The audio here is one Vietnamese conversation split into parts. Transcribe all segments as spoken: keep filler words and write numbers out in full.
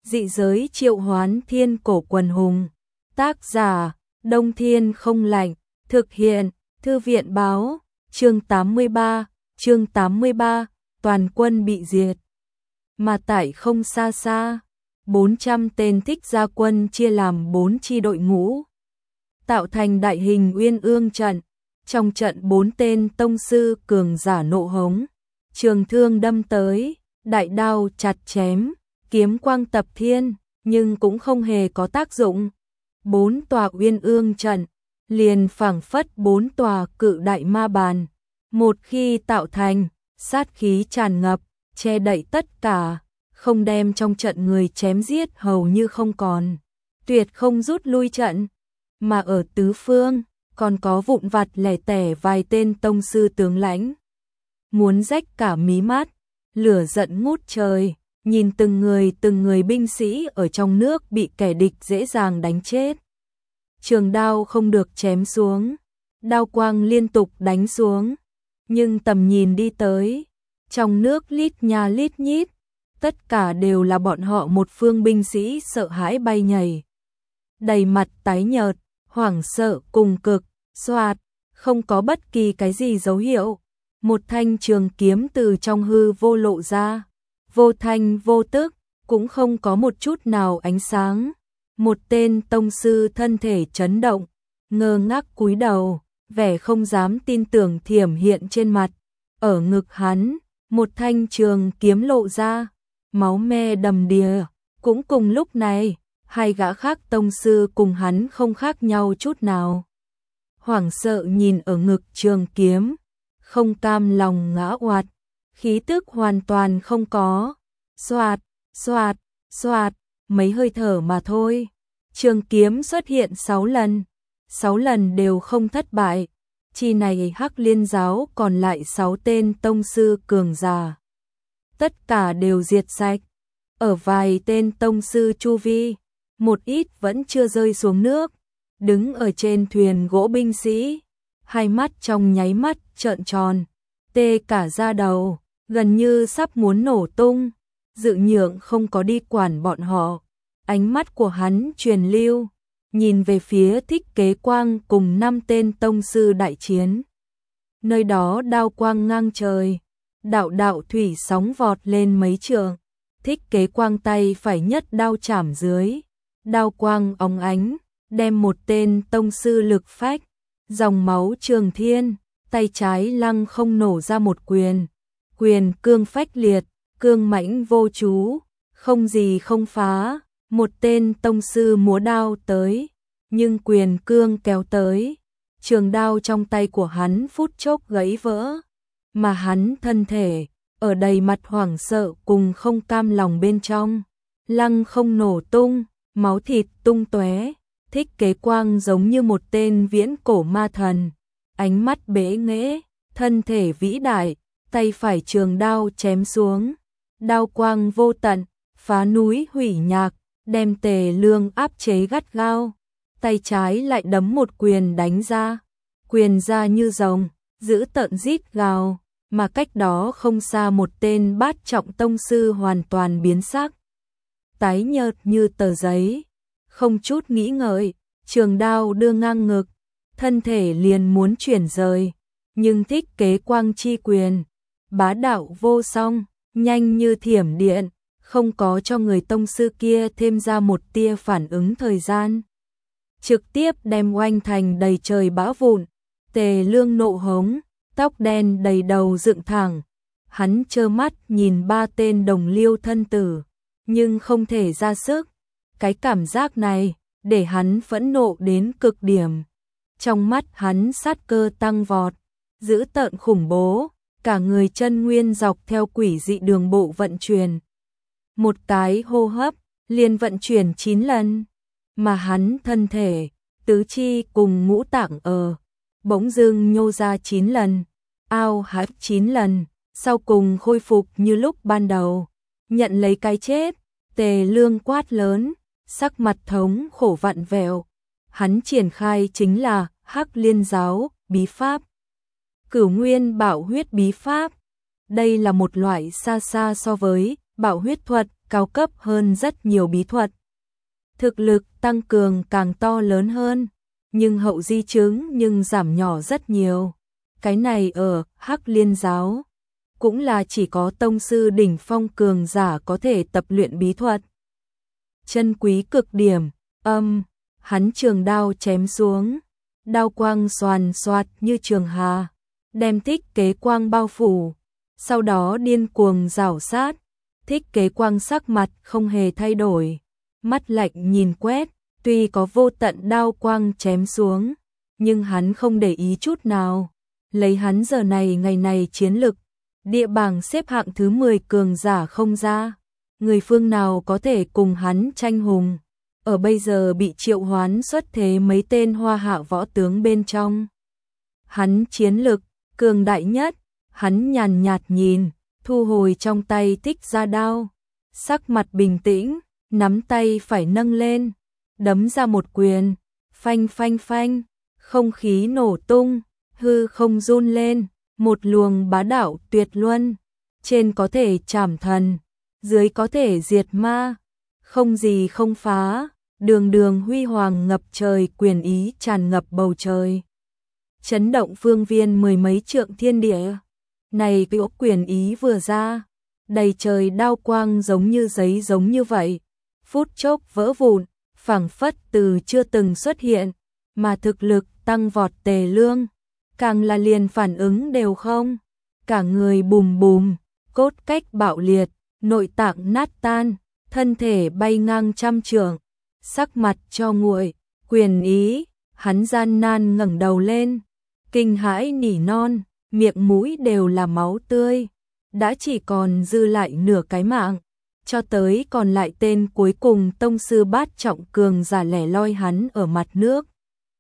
Dị giới triệu hoán thiên cổ quần hùng. Tác giả, Đông Thiên không lạnh. Thực hiện, Thư viện báo. Chương tám mươi ba, chương tám mươi ba, toàn quân bị diệt. Mà tại không xa xa, bốn trăm tên thích gia quân chia làm bốn chi đội ngũ, tạo thành đại hình uyên ương trận. Trong trận bốn tên tông sư cường giả nộ hống, trường thương đâm tới, đại đao chặt chém, kiếm quang tập thiên, nhưng cũng không hề có tác dụng. Bốn tòa uyên ương trận liền phảng phất bốn tòa cự đại ma bàn, một khi tạo thành, sát khí tràn ngập, che đậy tất cả, không đem trong trận người chém giết hầu như không còn, tuyệt không rút lui trận. Mà ở tứ phương, còn có vụn vặt lẻ tẻ vài tên tông sư tướng lãnh. Muốn rách cả mí mắt, lửa giận ngút trời, nhìn từng người từng người binh sĩ ở trong nước bị kẻ địch dễ dàng đánh chết. Trường đao không được chém xuống, đao quang liên tục đánh xuống, nhưng tầm nhìn đi tới, trong nước lít nha lít nhít, tất cả đều là bọn họ một phương binh sĩ sợ hãi bay nhảy. Đầy mặt tái nhợt, hoảng sợ cùng cực, xoạt, không có bất kỳ cái gì dấu hiệu. Một thanh trường kiếm từ trong hư vô lộ ra, vô thanh vô tức, cũng không có một chút nào ánh sáng. Một tên tông sư thân thể chấn động, ngơ ngác cúi đầu, vẻ không dám tin tưởng thiểm hiện trên mặt. Ở ngực hắn, một thanh trường kiếm lộ ra, máu me đầm đìa. Cũng cùng lúc này, hai gã khác tông sư cùng hắn không khác nhau chút nào. Hoảng sợ nhìn ở ngực trường kiếm, không cam lòng ngã oạt, khí tức hoàn toàn không có. Xoạt, xoạt, xoạt, mấy hơi thở mà thôi. Trường kiếm xuất hiện sáu lần, sáu lần đều không thất bại. Chi này Hắc Liên giáo còn lại sáu tên tông sư cường giả, tất cả đều diệt sạch. Ở vài tên tông sư chu vi, một ít vẫn chưa rơi xuống nước, đứng ở trên thuyền gỗ binh sĩ, hai mắt trong nháy mắt trợn tròn, tê cả da đầu, gần như sắp muốn nổ tung. Dự Nhượng không có đi quản bọn họ, ánh mắt của hắn truyền lưu, nhìn về phía Thích Kế Quang cùng năm tên tông sư đại chiến. Nơi đó đao quang ngang trời, đạo đạo thủy sóng vọt lên mấy trượng. Thích Kế Quang tay phải nhất đao chảm dưới, đao quang óng ánh, đem một tên tông sư lực phách, dòng máu trường thiên, tay trái lăng không nổ ra một quyền, quyền cương phách liệt, cương mãnh vô chú, không gì không phá. Một tên tông sư múa đao tới, nhưng quyền cương kéo tới, trường đao trong tay của hắn phút chốc gãy vỡ, mà hắn thân thể ở đầy mặt hoảng sợ cùng không cam lòng bên trong, lăng không nổ tung, máu thịt tung tóe. Thích Kế Quang giống như một tên viễn cổ ma thần, ánh mắt bế nghễ, thân thể vĩ đại, tay phải trường đao chém xuống, đao quang vô tận, phá núi hủy nhạc, đem Tề Lương áp chế gắt gao. Tay trái lại đấm một quyền đánh ra, quyền ra như rồng, giữ tợn rít gào, mà cách đó không xa một tên bát trọng tông sư hoàn toàn biến sắc, tái nhợt như tờ giấy, không chút nghĩ ngợi, trường đao đưa ngang ngực, thân thể liền muốn chuyển rời, nhưng Thích Kế Quang chi quyền, bá đạo vô song, nhanh như thiểm điện, không có cho người tông sư kia thêm ra một tia phản ứng thời gian, trực tiếp đem oanh thành đầy trời bão vụn. Tề Lương nộ hống, tóc đen đầy đầu dựng thẳng, hắn trơ mắt nhìn ba tên đồng liêu thân tử, nhưng không thể ra sức. Cái cảm giác này để hắn phẫn nộ đến cực điểm. Trong mắt hắn sát cơ tăng vọt, dữ tợn khủng bố, cả người chân nguyên dọc theo quỷ dị đường bộ vận chuyển. Một cái hô hấp liền vận chuyển chín lần, mà hắn thân thể, tứ chi cùng ngũ tạng ở bỗng dưng nhô ra chín lần, ao hắt chín lần, sau cùng khôi phục như lúc ban đầu, nhận lấy cái chết. Tề Lương quát lớn, sắc mặt thống khổ vặn vẹo. Hắn triển khai chính là Hắc Liên giáo bí pháp, Cửu Nguyên Bảo Huyết bí pháp. Đây là một loại xa xa so với Bảo Huyết thuật cao cấp hơn rất nhiều bí thuật. Thực lực tăng cường càng to lớn hơn, nhưng hậu di chứng nhưng giảm nhỏ rất nhiều. Cái này ở Hắc Liên giáo cũng là chỉ có tông sư đỉnh phong cường giả có thể tập luyện bí thuật. Chân quý cực điểm, âm, hắn trường đao chém xuống, đao quang xoàn xoạt như trường hà, đem Thích Kế Quang bao phủ, sau đó điên cuồng rảo sát. Thích Kế Quang sắc mặt không hề thay đổi, mắt lạnh nhìn quét, tuy có vô tận đao quang chém xuống, nhưng hắn không để ý chút nào. Lấy hắn giờ này ngày này chiến lực, địa bảng xếp hạng thứ mười cường giả không ra, người phương nào có thể cùng hắn tranh hùng. Ở bây giờ bị triệu hoán xuất thế mấy tên hoa hạ võ tướng bên trong. Hắn chiến lực, cường đại nhất, hắn nhàn nhạt nhìn, thu hồi trong tay Thích ra đao. Sắc mặt bình tĩnh, nắm tay phải nâng lên, đấm ra một quyền, phanh phanh phanh, không khí nổ tung, hư không run lên, một luồng bá đạo tuyệt luân, trên có thể trảm thần, dưới có thể diệt ma, không gì không phá, đường đường huy hoàng ngập trời, quyền ý tràn ngập bầu trời. Chấn động phương viên mười mấy trượng thiên địa. Này cỗ quyền ý vừa ra, đầy trời đao quang giống như giấy giống như vậy, phút chốc vỡ vụn, phảng phất từ chưa từng xuất hiện, mà thực lực tăng vọt Tề Lương, càng là liền phản ứng đều không, cả người bùm bùm, cốt cách bạo liệt, nội tạng nát tan, thân thể bay ngang trăm trượng, sắc mặt cho nguội, quyền ý, hắn gian nan ngẩng đầu lên, kinh hãi nỉ non, miệng mũi đều là máu tươi, đã chỉ còn dư lại nửa cái mạng, cho tới còn lại tên cuối cùng tông sư bát trọng cường giả lẻ loi hắn ở mặt nước.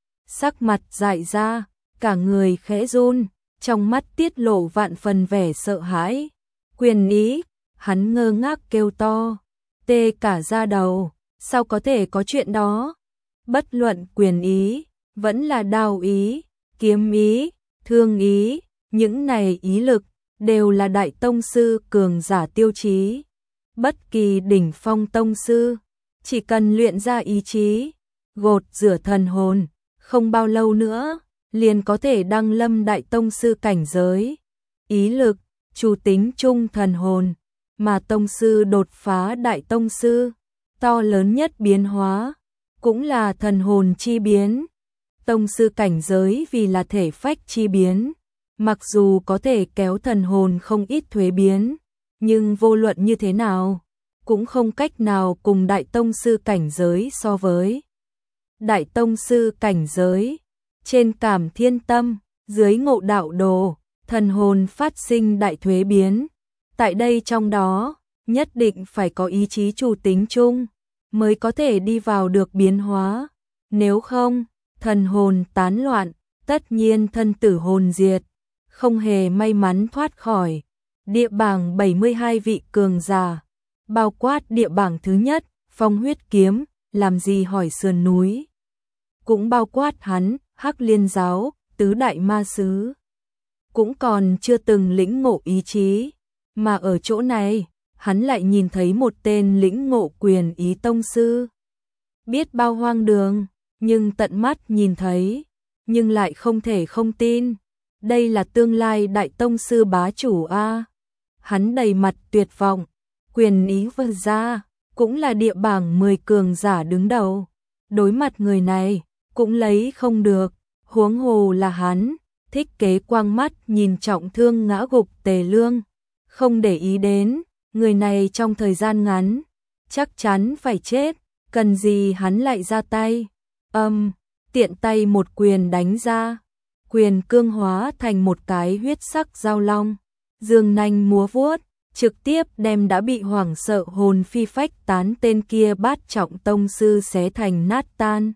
Sắc mặt dại ra, cả người khẽ run, trong mắt tiết lộ vạn phần vẻ sợ hãi. Quyền ý, hắn ngơ ngác kêu to, tê cả da đầu, sao có thể có chuyện đó? Bất luận quyền ý, vẫn là đao ý, kiếm ý, thương ý, những này ý lực đều là đại tông sư cường giả tiêu chí. Bất kỳ đỉnh phong tông sư, chỉ cần luyện ra ý chí, gột rửa thần hồn, không bao lâu nữa, liền có thể đăng lâm đại tông sư cảnh giới. Ý lực, chủ tính chung thần hồn, mà tông sư đột phá đại tông sư, to lớn nhất biến hóa, cũng là thần hồn chi biến. Tông sư cảnh giới vì là thể phách chi biến, mặc dù có thể kéo thần hồn không ít thuế biến, nhưng vô luận như thế nào, cũng không cách nào cùng đại tông sư cảnh giới so với. Đại tông sư cảnh giới, trên cảm thiên tâm, dưới ngộ đạo đồ, thần hồn phát sinh đại thuế biến. Tại đây trong đó, nhất định phải có ý chí chủ tính chung, mới có thể đi vào được biến hóa. Nếu không, thần hồn tán loạn, tất nhiên thân tử hồn diệt, không hề may mắn thoát khỏi. Địa bảng bảy mươi hai vị cường giả, bao quát địa bảng thứ nhất, Phong Huyết Kiếm, làm gì hỏi sườn núi. Cũng bao quát hắn, Hắc Liên giáo, tứ đại ma sứ. Cũng còn chưa từng lĩnh ngộ ý chí, mà ở chỗ này, hắn lại nhìn thấy một tên lĩnh ngộ quyền ý tông sư. Biết bao hoang đường, nhưng tận mắt nhìn thấy, nhưng lại không thể không tin. Đây là tương lai đại tông sư bá chủ a. Hắn đầy mặt tuyệt vọng, quyền ý vươn ra, cũng là địa bảng mười cường giả đứng đầu. Đối mặt người này, cũng lấy không được, huống hồ là hắn. Thích Kế Quang mắt nhìn trọng thương ngã gục Tề Lương, không để ý đến, người này trong thời gian ngắn, chắc chắn phải chết, cần gì hắn lại ra tay. Âm, tiện tay một quyền đánh ra, quyền cương hóa thành một cái huyết sắc dao long, dương nanh múa vuốt, trực tiếp đem đã bị hoảng sợ hồn phi phách tán tên kia bát trọng tông sư xé thành nát tan.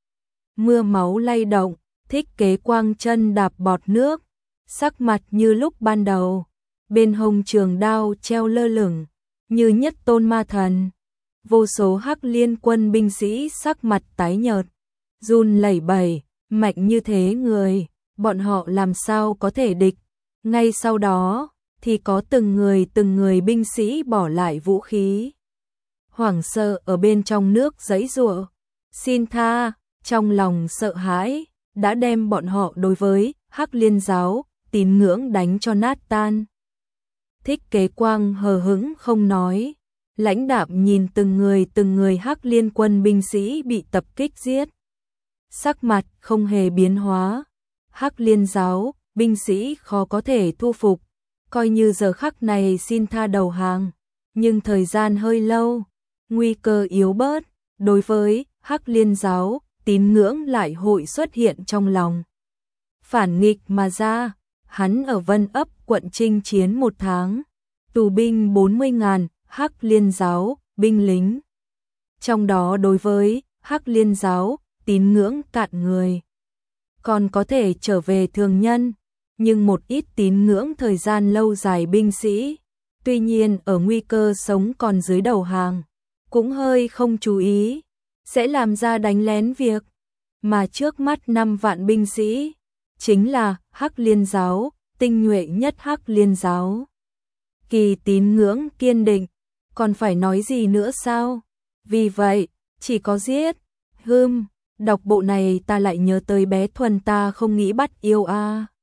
Mưa máu lay động, Thích Kế Quang chân đạp bọt nước, sắc mặt như lúc ban đầu, bên hông trường đao treo lơ lửng, như nhất tôn ma thần. Vô số Hắc Liên quân binh sĩ sắc mặt tái nhợt, run lẩy bẩy, mạnh như thế người, bọn họ làm sao có thể địch. Ngay sau đó, thì có từng người từng người binh sĩ bỏ lại vũ khí, hoảng sợ ở bên trong nước giãy giụa, xin tha, trong lòng sợ hãi, đã đem bọn họ đối với Hắc Liên giáo, tín ngưỡng đánh cho nát tan. Thích Kế Quang hờ hững không nói, lãnh đạm nhìn từng người từng người Hắc Liên quân binh sĩ bị tập kích giết. Sắc mặt không hề biến hóa, Hắc Liên giáo, binh sĩ khó có thể thu phục, coi như giờ khắc này xin tha đầu hàng, nhưng thời gian hơi lâu, nguy cơ yếu bớt, đối với Hắc Liên giáo, tín ngưỡng lại hội xuất hiện trong lòng. Phản nghịch mà ra, hắn ở Vân Ấp quận chinh chiến một tháng, tù binh bốn mươi ngàn, Hắc Liên giáo, binh lính. Trong đó đối với Hắc Liên giáo, tín ngưỡng cạn người. Còn có thể trở về thường nhân, nhưng một ít tín ngưỡng thời gian lâu dài binh sĩ, tuy nhiên ở nguy cơ sống còn dưới đầu hàng, cũng hơi không chú ý, sẽ làm ra đánh lén việc. Mà trước mắt năm vạn binh sĩ, chính là Hắc Liên giáo, tinh nhuệ nhất Hắc Liên giáo. Kỳ tín ngưỡng kiên định, còn phải nói gì nữa sao? Vì vậy, chỉ có giết. Hừm, đọc bộ này ta lại nhớ tới bé Thuần ta không nghĩ bắt yêu a. À.